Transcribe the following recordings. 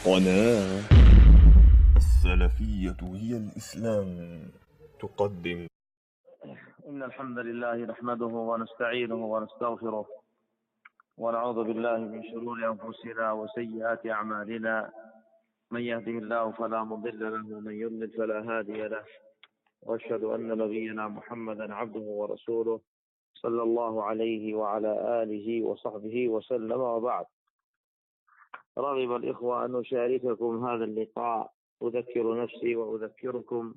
قناة السلفية هي الإسلام تقدم. إن الحمد لله نحمده ونستعينه ونستغفره ونعوذ بالله من شرور أنفسنا وسيئات أعمالنا. من يهده الله فلا مضل له ومن يضلل فلا هادي له، وأشهد أن نبينا محمدا عبده ورسوله صلى الله عليه وعلى آله وصحبه وسلم، وبعد. رغب الإخوة أن أشارككم هذا اللقاء، أذكر نفسي وأذكركم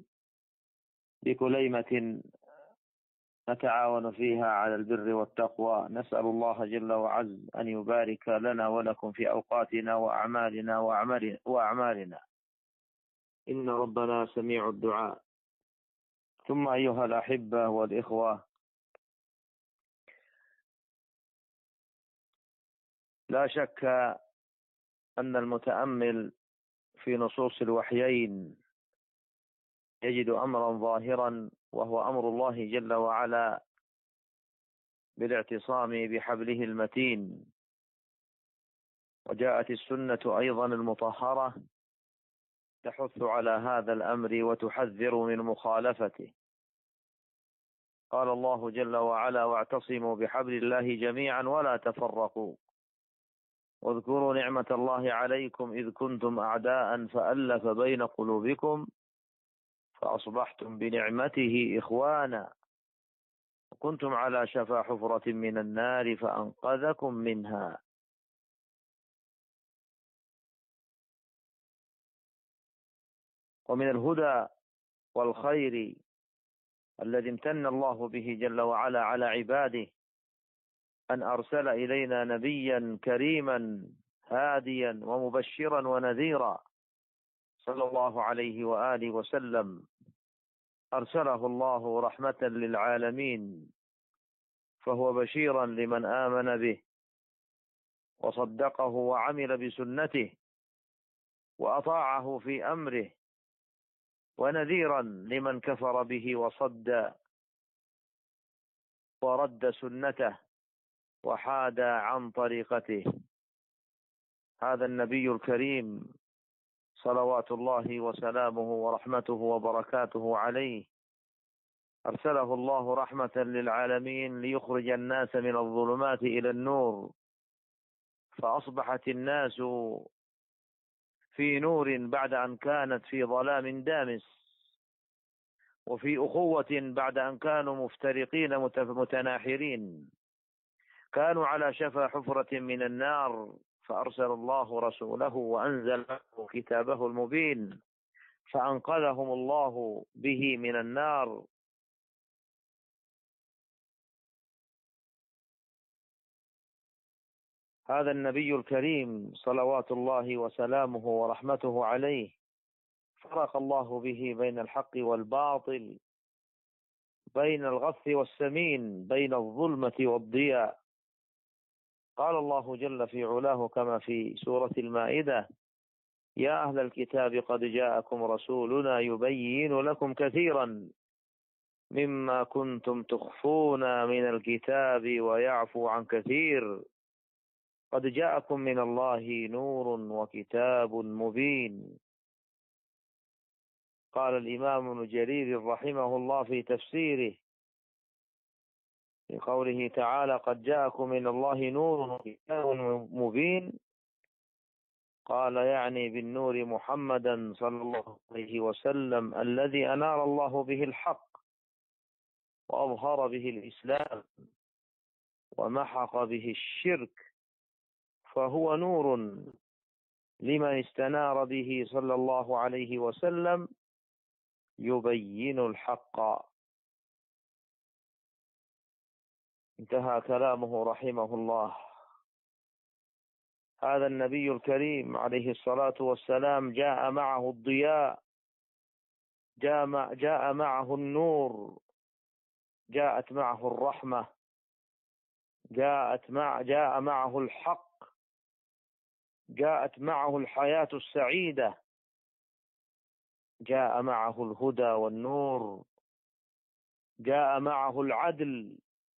بكليمة نتعاون فيها على البر والتقوى. نسأل الله جل وعز أن يبارك لنا ولكم في أوقاتنا وأعمالنا إن ربنا سميع الدعاء. ثم أيها الأحبة والإخوة، لا شك أن المتأمل في نصوص الوحيين يجد أمرا ظاهرا، وهو أمر الله جل وعلا بالاعتصام بحبله المتين. وجاءت السنة أيضا المطهرة تحث على هذا الأمر وتحذر من مخالفته. قال الله جل وعلا: واعتصموا بحبل الله جميعا ولا تفرقوا واذكروا نعمة الله عليكم إذ كنتم أعداء فألف بين قلوبكم فأصبحتم بنعمته إخوانا وكنتم على شفا حفرة من النار فأنقذكم منها. ومن الهدى والخير الذي امتن الله به جل وعلا على عباده أن أرسل إلينا نبيا كريما هاديا ومبشرا ونذيرا صلى الله عليه وآله وسلم. أرسله الله رحمة للعالمين، فهو بشيرا لمن آمن به وصدقه وعمل بسنته وأطاعه في أمره، ونذيرا لمن كفر به وصد ورد سنته وحاد عن طريقته. هذا النبي الكريم صلوات الله وسلامه ورحمته وبركاته عليه أرسله الله رحمة للعالمين ليخرج الناس من الظلمات إلى النور، فأصبحت الناس في نور بعد أن كانت في ظلام دامس، وفي أخوة بعد أن كانوا مفترقين متناحرين. كانوا على شفا حفرة من النار، فأرسل الله رسوله وأنزل كتابه المبين فأنقذهم الله به من النار. هذا النبي الكريم صلوات الله وسلامه ورحمته عليه فرق الله به بين الحق والباطل، بين الغث والسمين، بين الظلمة والضياء. قال الله جل في علاه كما في سورة المائدة: يا أهل الكتاب قد جاءكم رسولنا يبين لكم كثيرا مما كنتم تخفون من الكتاب ويعفو عن كثير قد جاءكم من الله نور وكتاب مبين. قال الإمام ابن جرير رحمه الله في تفسيره في قوله تعالى: قد جاءكم من الله نور وكتاب مبين، قال يعني بالنور محمدا صلى الله عليه وسلم الذي أنار الله به الحق وأظهر به الإسلام ومحق به الشرك، فهو نور لمن استنار به صلى الله عليه وسلم يبين الحق. انتهى كلامه رحمه الله. هذا النبي الكريم عليه الصلاة والسلام جاء معه الضياء، جاء معه النور، جاءت معه الرحمة، جاء معه الحق، جاءت معه الحياة السعيدة، جاء معه الهدى والنور، جاء معه العدل،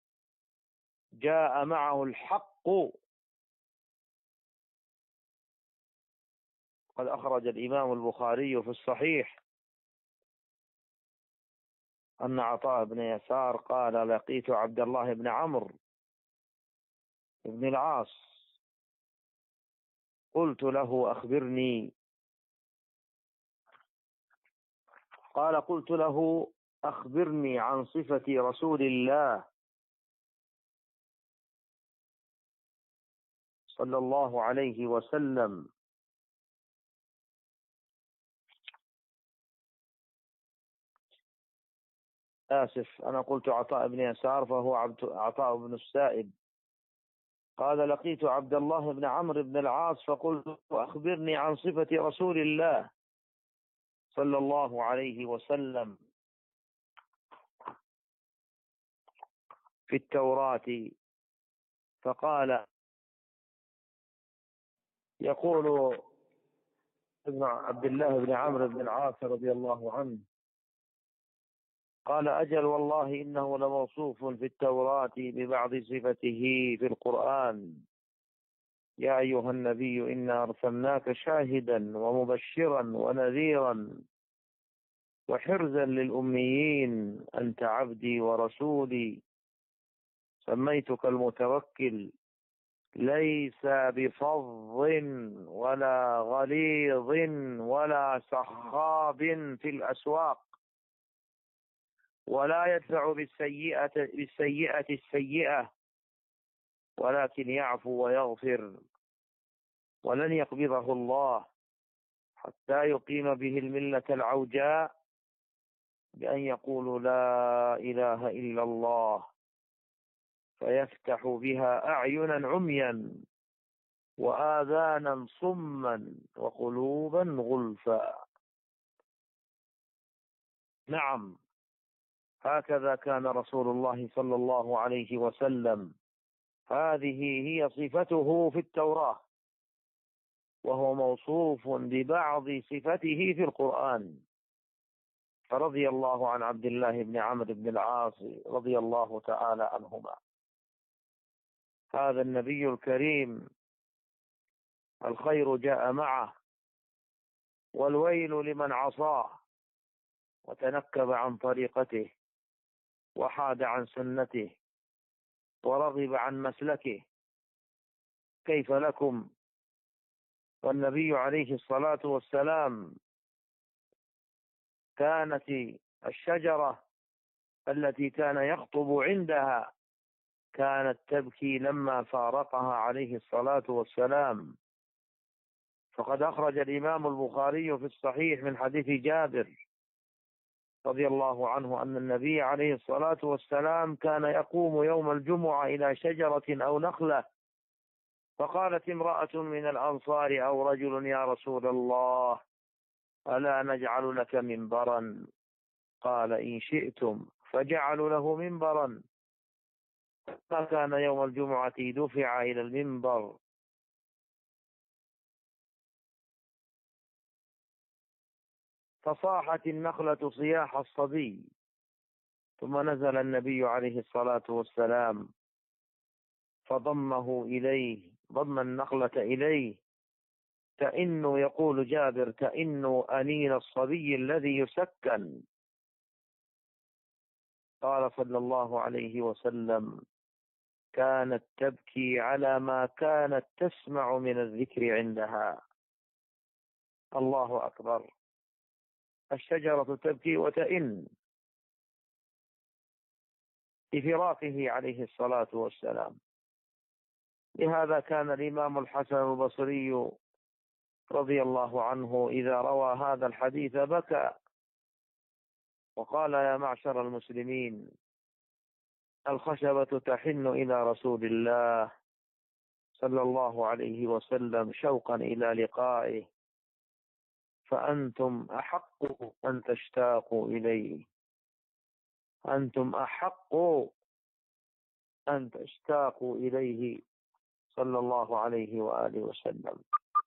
جاء معه الحق. قد أخرج الإمام البخاري في الصحيح أن عطاء بن يسار قال: لقيت عبد الله بن عمرو بن العاص، قلت له أخبرني، قال: قلت له أخبرني عن صفة رسول الله صلى الله عليه وسلم. آسف، أنا قلت عطاء بن يسار فهو عطاء بن السائب. قال: لقيت عبد الله بن عمرو بن العاص فقلت أخبرني عن صفة رسول الله صلى الله عليه وسلم في التوراة، فقال: يقول ابن عبد الله بن عمرو بن العاص رضي الله عنه، قال: أجل والله إنه لموصوف في التوراة ببعض صفته في القرآن. يا أيها النبي إنا أرسلناك شاهدا ومبشرا ونذيرا وحرزا للأميين، أنت عبدي ورسولي، سميتك المتوكل، ليس بفظ ولا غليظ ولا سخاب في الأسواق، ولا يدفع بالسيئة السيئة، ولكن يعفو ويغفر، ولن يقبضه الله حتى يقيم به الملة العوجاء بأن يقولوا لا إله إلا الله، فيفتح بها أعينا عميا وآذانا صما وقلوبا غلفا. نعم، هكذا كان رسول الله صلى الله عليه وسلم، هذه هي صفته في التوراة، وهو موصوف ببعض صفته في القرآن. فرضي الله عن عبد الله بن عمرو بن العاص رضي الله تعالى عنهما. هذا النبي الكريم الخير جاء معه، والويل لمن عصاه وتنكب عن طريقته وحاد عن سنته ورغب عن مسلكه. كيف لكم والنبي عليه الصلاة والسلام كانت الشجرة التي كان يخطب عندها كانت تبكي لما فارقها عليه الصلاة والسلام. فقد أخرج الإمام البخاري في الصحيح من حديث جابر رضي الله عنه أن النبي عليه الصلاة والسلام كان يقوم يوم الجمعة إلى شجرة أو نخلة، فقالت امرأة من الأنصار أو رجل: يا رسول الله، ألا نجعل لك منبرا؟ قال: إن شئتم. فجعلوا له منبرا، فكان يوم الجمعة دفع إلى المنبر، فصاحت النخلة صياح الصبي، ثم نزل النبي عليه الصلاة والسلام فضمه إليه، ضم النخلة إليه، كأنه يقول جابر: كأنه أنين الصبي الذي يسكن. قال صلى الله عليه وسلم: كانت تبكي على ما كانت تسمع من الذكر عندها. الله أكبر، الشجرة تبكي وتئن بفراقه عليه الصلاة والسلام. لهذا كان الإمام الحسن البصري رضي الله عنه إذا روى هذا الحديث بكى وقال: يا معشر المسلمين، الخشبة تحن إلى رسول الله صلى الله عليه وسلم شوقا إلى لقائه، فأنتم أحق أن تشتاقوا إليه، أنتم أحق أن تشتاقوا إليه صلى الله عليه وآله وسلم.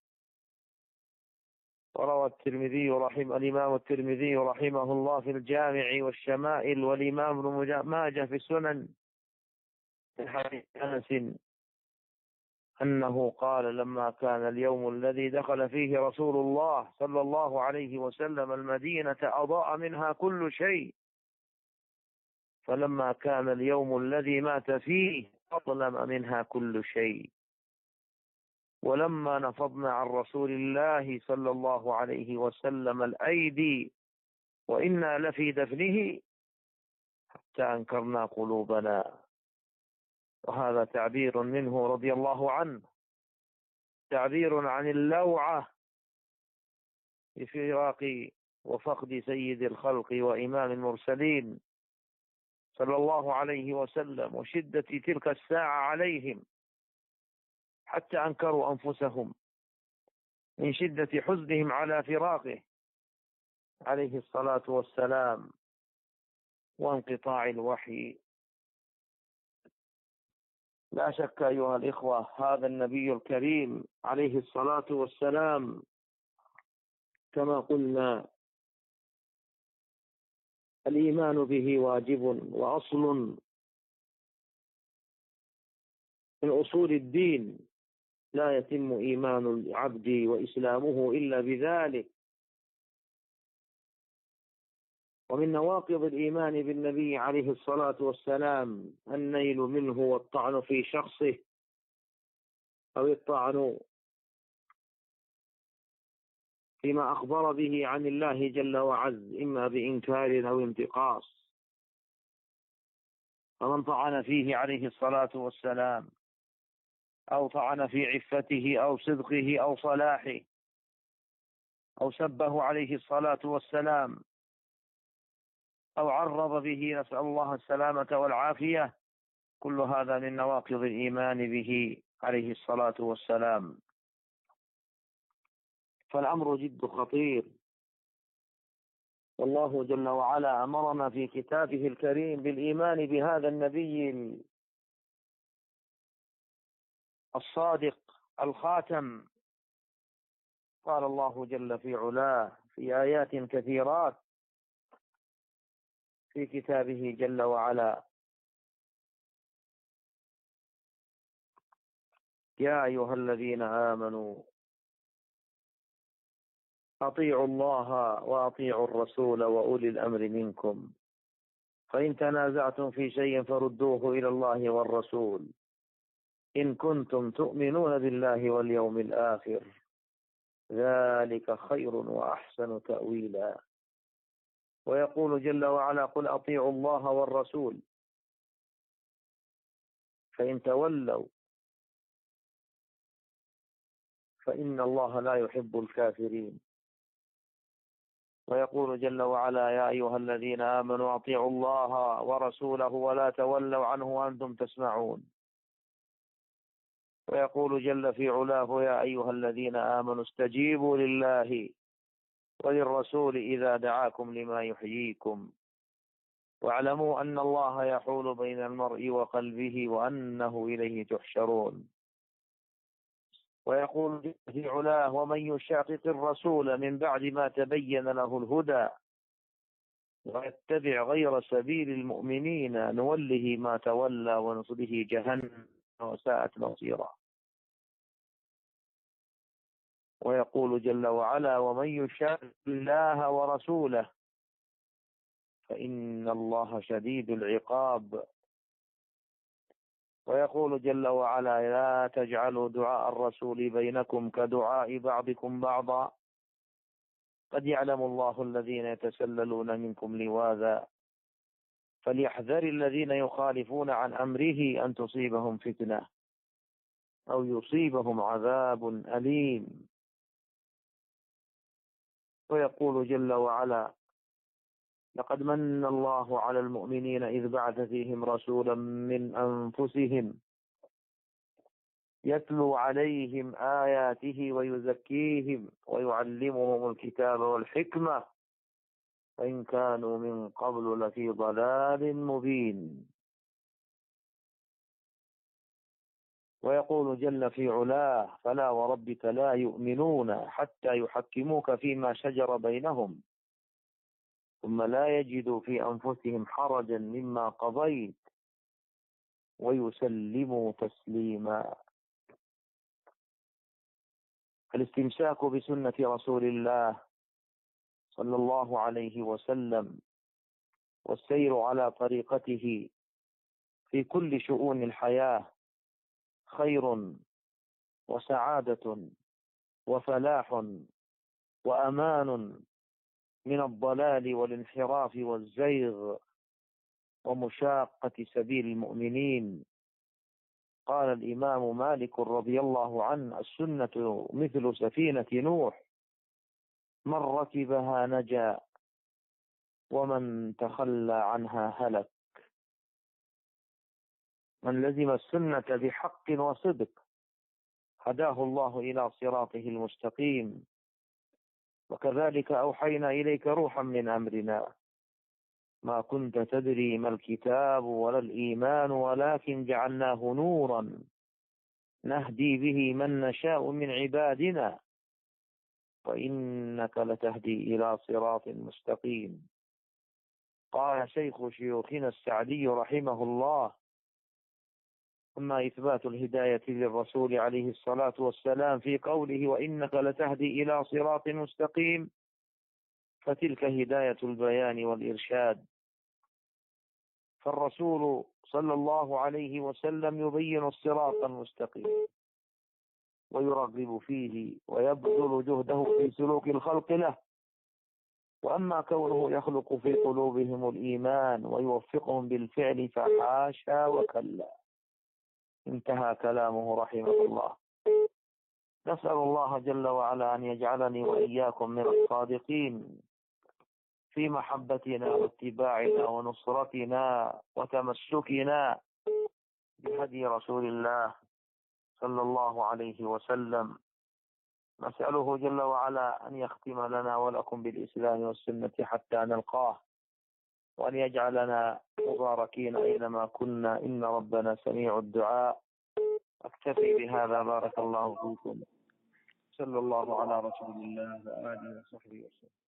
وروى الإمام الترمذي رحمه الله في الجامع والشمائل، والإمام ابن ماجه في السنن من حديث أنس أنه قال لما كان اليوم الذي دخل فيه رسول الله صلى الله عليه وسلم المدينة أضاء منها كل شيء، فلما كان اليوم الذي مات فيه أظلم منها كل شيء. ولما نفضنا عن رسول الله صلى الله عليه وسلم الأيدي وإنا لفي دفنه حتى أنكرنا قلوبنا. وهذا تعبير منه رضي الله عنه، تعبير عن اللوعة بفراق وفقد سيد الخلق وإمام المرسلين صلى الله عليه وسلم، وشدة تلك الساعة عليهم حتى أنكروا أنفسهم من شدة حزنهم على فراقه عليه الصلاة والسلام وانقطاع الوحي. لا شك أيها الإخوة هذا النبي الكريم عليه الصلاة والسلام كما قلنا الإيمان به واجب وأصل من أصول الدين، لا يتم إيمان العبد وإسلامه إلا بذلك. ومن نواقض الإيمان بالنبي عليه الصلاة والسلام النيل منه والطعن في شخصه، أو الطعن فيما أخبر به عن الله جل وعز إما بإنكار أو انتقاص. فمن طعن فيه عليه الصلاة والسلام أو طعن في عفته أو صدقه أو صلاحه أو سبه عليه الصلاة والسلام أو عرض به، نسأل الله السلامة والعافية، كل هذا من نواقض الإيمان به عليه الصلاة والسلام. فالأمر جد خطير، والله جل وعلا أمرنا في كتابه الكريم بالإيمان بهذا النبي الصادق الخاتم. قال الله جل في علاه في آيات كثيرات في كتابه جل وعلا: يا أيها الذين آمنوا أطيعوا الله وأطيعوا الرسول وأولي الأمر منكم، فإن تنازعتم في شيء فردوه إلى الله والرسول إن كنتم تؤمنون بالله واليوم الآخر، ذلك خير وأحسن تأويلا. ويقول جل وعلا: قل أطيعوا الله والرسول فإن تولوا فإن الله لا يحب الكافرين. ويقول جل وعلا: يا أيها الذين آمنوا أطيعوا الله ورسوله ولا تولوا عنه وأنتم تسمعون. ويقول جل في علاه: يا أيها الذين آمنوا استجيبوا لله وللرسول إذا دعاكم لما يحييكم واعلموا أن الله يحول بين المرء وقلبه وأنه إليه تحشرون. ويقول في علاه: ومن يشاقق الرسول من بعد ما تبين له الهدى ويتبع غير سبيل المؤمنين نوله ما تولى ونصله جهنم وساءت مصيرا. ويقول جل وعلا: ومن يشاقق الله ورسوله فإن الله شديد العقاب. ويقول جل وعلا: لا تجعلوا دعاء الرسول بينكم كدعاء بعضكم بعضا قد يعلم الله الذين يتسللون منكم لواذا فليحذر الذين يخالفون عن أمره أن تصيبهم فتنة أو يصيبهم عذاب أليم. ويقول جل وعلا: لقد من الله على المؤمنين إذ بعث فيهم رسولا من أنفسهم يتلو عليهم آياته ويزكيهم ويعلمهم الكتاب والحكمة وإن كانوا من قبل لفي ضلال مبين. ويقول جل في علاه: فلا وربك لا يؤمنون حتى يحكموك فيما شجر بينهم ثم لا يجدوا في أنفسهم حرجا مما قضيت ويسلموا تسليما. الاستمساك بسنة رسول الله صلى الله عليه وسلم والسير على طريقته في كل شؤون الحياة خير وسعادة وفلاح وأمان من الضلال والانحراف والزيغ ومشاقة سبيل المؤمنين. قال الإمام مالك رضي الله عنه: السنة مثل سفينة نوح، من ركبها نجا ومن تخلى عنها هلك. من لزم السنة بحق وصدق هداه الله إلى صراطه المستقيم. وكذلك أوحينا إليك روحا من أمرنا ما كنت تدري ما الكتاب ولا الإيمان ولكن جعلناه نورا نهدي به من نشاء من عبادنا وإنك لتهدي إلى صراط مستقيم. قال شيخ شيوخنا السعدي رحمه الله: أما إثبات الهداية للرسول عليه الصلاة والسلام في قوله وإنك لتهدي إلى صراط مستقيم، فتلك هداية البيان والإرشاد. فالرسول صلى الله عليه وسلم يبين الصراط المستقيم ويرغب فيه ويبذل جهده في سلوك الخلق له. وأما كونه يخلق في قلوبهم الإيمان ويوفقهم بالفعل فحاشا وكلا. انتهى كلامه رحمه الله. نسأل الله جل وعلا أن يجعلني وإياكم من الصادقين في محبتنا واتباعنا ونصرتنا وتمسكنا بهدي رسول الله صلى الله عليه وسلم. نسأله جل وعلا أن يختم لنا ولكم بالإسلام والسنة حتى نلقاه، وأن يجعلنا مباركين أينما كنا، إن ربنا سميع الدعاء. أكتفي بهذا، بارك الله فيكم. صلى الله على رسول الله وآله وصحبه وسلم.